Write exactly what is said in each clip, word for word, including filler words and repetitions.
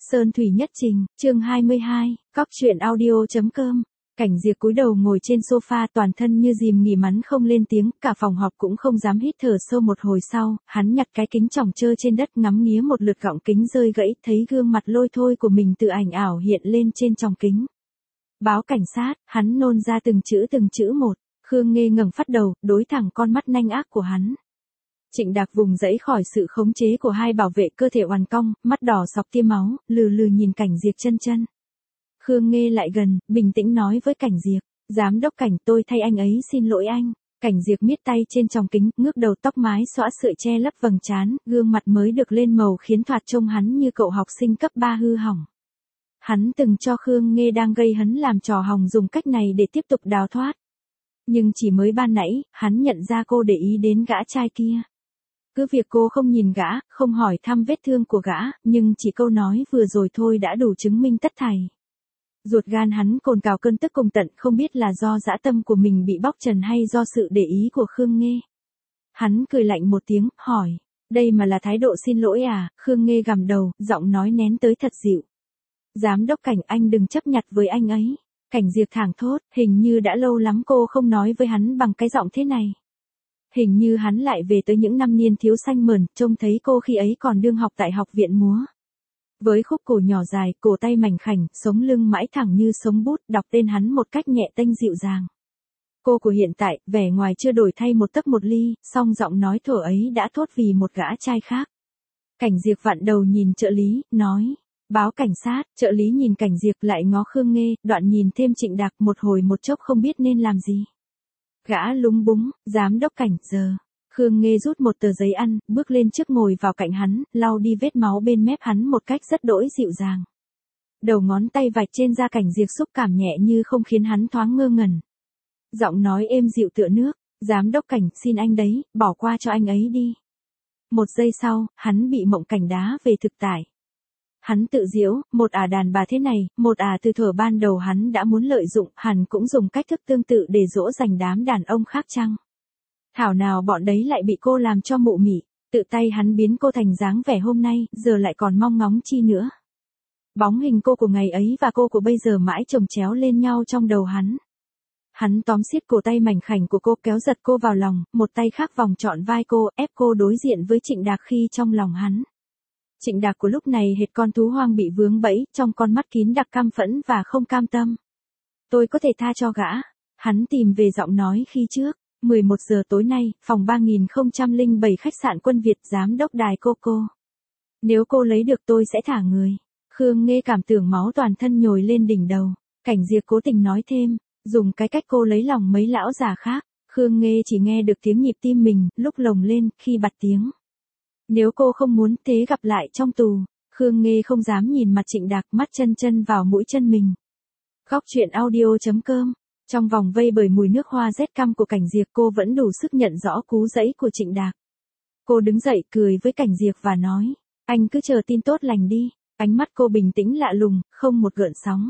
Sơn thủy nhất trình, chương hai mươi hai, cóc truyện audio.com. Cảnh Diệp cúi đầu ngồi trên sofa toàn thân như dìm nghỉ mắn không lên tiếng, cả phòng họp cũng không dám hít thở sâu. Một hồi sau, hắn nhặt cái kính tròng trơ trên đất ngắm nghía một lượt gọng kính rơi gãy, thấy gương mặt lôi thôi của mình từ ảnh ảo hiện lên trên tròng kính. Báo cảnh sát, hắn nôn ra từng chữ từng chữ một. Khương Nghê ngẩng phát đầu, đối thẳng con mắt nanh ác của hắn. Trịnh Đạc vùng dẫy khỏi sự khống chế của hai bảo vệ, cơ thể oằn cong, mắt đỏ sọc tia máu, lừ lừ nhìn Cảnh Diệp chân chân. Khương Nghê lại gần, bình tĩnh nói với Cảnh Diệp, giám đốc Cảnh, tôi thay anh ấy xin lỗi anh. Cảnh Diệp miết tay trên tròng kính, ngước đầu, tóc mái xõa sợi che lấp vầng trán, gương mặt mới được lên màu khiến thoạt trông hắn như cậu học sinh cấp ba hư hỏng. Hắn từng cho Khương Nghê đang gây hấn làm trò hòng dùng cách này để tiếp tục đào thoát. Nhưng chỉ mới ban nãy, hắn nhận ra cô để ý đến gã trai kia. Cứ việc cô không nhìn gã, không hỏi thăm vết thương của gã, nhưng chỉ câu nói vừa rồi thôi đã đủ chứng minh tất thảy. Ruột gan hắn cồn cào cơn tức cùng tận, không biết là do dã tâm của mình bị bóc trần hay do sự để ý của Khương Nghê. Hắn cười lạnh một tiếng, hỏi, đây mà là thái độ xin lỗi à? Khương Nghê gằm đầu, giọng nói nén tới thật dịu. Giám đốc Cảnh, anh đừng chấp nhặt với anh ấy. Cảnh Diệp thảng thốt, hình như đã lâu lắm cô không nói với hắn bằng cái giọng thế này. Hình như hắn lại về tới những năm niên thiếu xanh mờn, trông thấy cô khi ấy còn đương học tại học viện múa. Với khúc cổ nhỏ dài, cổ tay mảnh khảnh, sống lưng mãi thẳng như sống bút, đọc tên hắn một cách nhẹ tênh dịu dàng. Cô của hiện tại, vẻ ngoài chưa đổi thay một tấc một ly, song giọng nói thuở ấy đã thốt vì một gã trai khác. Cảnh Diệp vặn đầu nhìn trợ lý, nói, báo cảnh sát. Trợ lý nhìn Cảnh Diệp lại ngó Khương Nghê, đoạn nhìn thêm Trịnh Đạc, một hồi một chốc không biết nên làm gì. Gã lúng búng, giám đốc Cảnh, giờ. Khương Nghê rút một tờ giấy ăn, bước lên trước ngồi vào cạnh hắn, lau đi vết máu bên mép hắn một cách rất đỗi dịu dàng. Đầu ngón tay vạch trên da Cảnh Diệp xúc cảm nhẹ như không khiến hắn thoáng ngơ ngẩn. Giọng nói êm dịu tựa nước, giám đốc Cảnh, xin anh đấy, bỏ qua cho anh ấy đi. Một giây sau, hắn bị mộng cảnh đá về thực tại. Hắn tự giễu, một ả đàn bà thế này, một ả từ thuở ban đầu hắn đã muốn lợi dụng, hẳn cũng dùng cách thức tương tự để dỗ dành đám đàn ông khác chăng? Thảo nào bọn đấy lại bị cô làm cho mụ mị, tự tay hắn biến cô thành dáng vẻ hôm nay, giờ lại còn mong ngóng chi nữa. Bóng hình cô của ngày ấy và cô của bây giờ mãi chồng chéo lên nhau trong đầu hắn. Hắn tóm siết cổ tay mảnh khảnh của cô, kéo giật cô vào lòng, một tay khác vòng trọn vai cô, ép cô đối diện với Trịnh Đạc khi trong lòng hắn. Trịnh Đạc của lúc này hệt con thú hoang bị vướng bẫy, trong con mắt kín đặc căm phẫn và không cam tâm. Tôi có thể tha cho gã. Hắn tìm về giọng nói khi trước. mười một giờ tối nay, phòng ba nghìn không trăm lẻ bảy khách sạn Quân Việt, giám đốc đài Coco. Nếu cô lấy được tôi sẽ thả người. Khương Nghê cảm tưởng máu toàn thân nhồi lên đỉnh đầu. Cảnh Diệp cố tình nói thêm, dùng cái cách cô lấy lòng mấy lão già khác. Khương Nghê chỉ nghe được tiếng nhịp tim mình, lúc lồng lên, khi bật tiếng. Nếu cô không muốn, thế gặp lại trong tù. Khương Nghê không dám nhìn mặt Trịnh Đạc, mắt chân chân vào mũi chân mình. Góc truyện audio.com. Trong vòng vây bởi mùi nước hoa rét căm của Cảnh Diệp, cô vẫn đủ sức nhận rõ cú dẫy của Trịnh Đạc. Cô đứng dậy, cười với Cảnh Diệp và nói, anh cứ chờ tin tốt lành đi. Ánh mắt cô bình tĩnh lạ lùng, không một gợn sóng.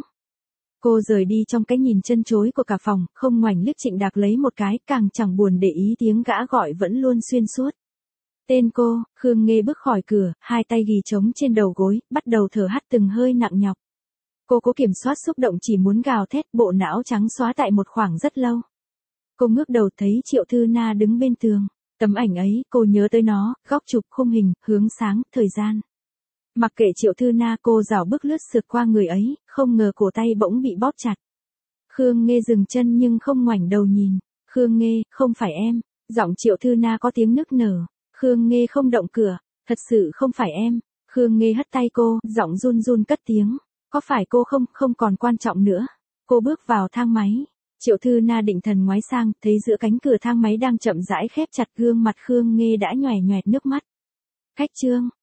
Cô rời đi trong cái nhìn chân chối của cả phòng, không ngoảnh liếc Trịnh Đạc lấy một cái, càng chẳng buồn để ý tiếng gã gọi vẫn luôn xuyên suốt. Tên cô. Khương Nghê bước khỏi cửa, hai tay ghì trống trên đầu gối, bắt đầu thở hắt từng hơi nặng nhọc. Cô cố kiểm soát xúc động chỉ muốn gào thét, bộ não trắng xóa tại một khoảng rất lâu. Cô ngước đầu thấy Triệu Thư Na đứng bên tường. Tấm ảnh ấy, cô nhớ tới nó, góc chụp, khung hình, hướng sáng, thời gian. Mặc kệ Triệu Thư Na, cô rảo bước lướt sượt qua người ấy, không ngờ cổ tay bỗng bị bóp chặt. Khương Nghê dừng chân nhưng không ngoảnh đầu nhìn. Khương Nghê, không phải em. Giọng Triệu Thư Na có tiếng nức nở. Khương Nghê không động cửa. Thật sự không phải em. Khương Nghê hất tay cô, giọng run run cất tiếng. Có phải cô không, không còn quan trọng nữa. Cô bước vào thang máy. Triệu Thư Na định thần ngoái sang, thấy giữa cánh cửa thang máy đang chậm rãi khép chặt, gương mặt Khương Nghê đã nhòe nhòe nước mắt. Khách trương.